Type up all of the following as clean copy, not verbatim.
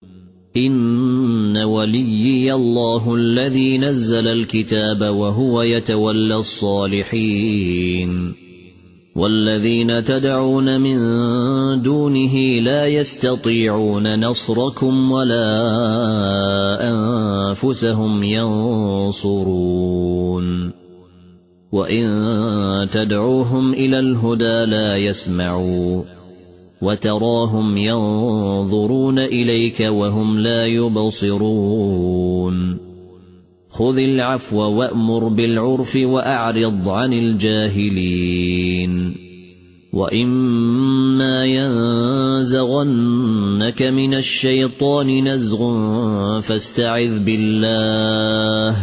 إن وليي الله الذي نزل الكتاب وهو يتولى الصالحين والذين تدعون من دونه لا يستطيعون نصركم ولا أنفسهم ينصرون وإن تدعوهم إلى الهدى لا يسمعوا وتراهم ينظرون إليك وهم لا يبصرون خذ العفو وأمر بالعرف وأعرض عن الجاهلين وإما ينزغنك من الشيطان نزغ فاستعذ بالله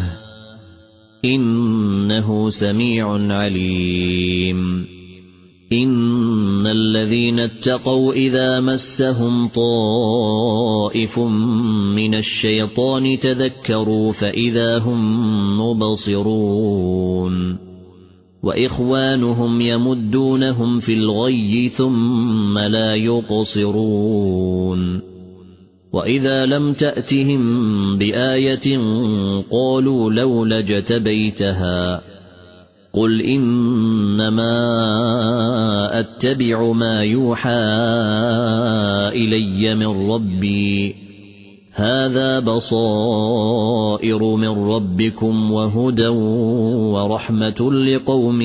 إنه سميع عليم إن الذين اتقوا إذا مسهم طائف من الشيطان تذكروا فإذا هم مبصرون وإخوانهم يمدونهم في الغي ثم لا يقصرون وإذا لم تأتهم بآية قالوا لولا اجتبيتها قل إنما أتبع ما يوحى إلي من ربي هذا بصائر من ربكم وهدى ورحمة لقوم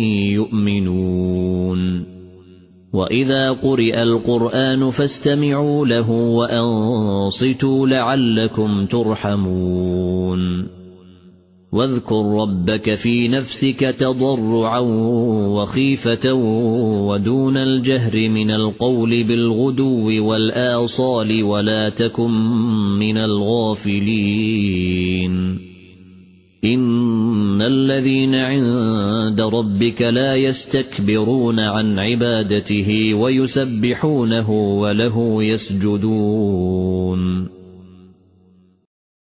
يؤمنون وإذا قرئ القرآن فاستمعوا له وأنصتوا لعلكم ترحمون واذكر ربك في نفسك تضرعا وخيفة ودون الجهر من القول بالغدو والآصال ولا تكن من الغافلين إن الذين عند ربك لا يستكبرون عن عبادته ويسبحونه وله يسجدون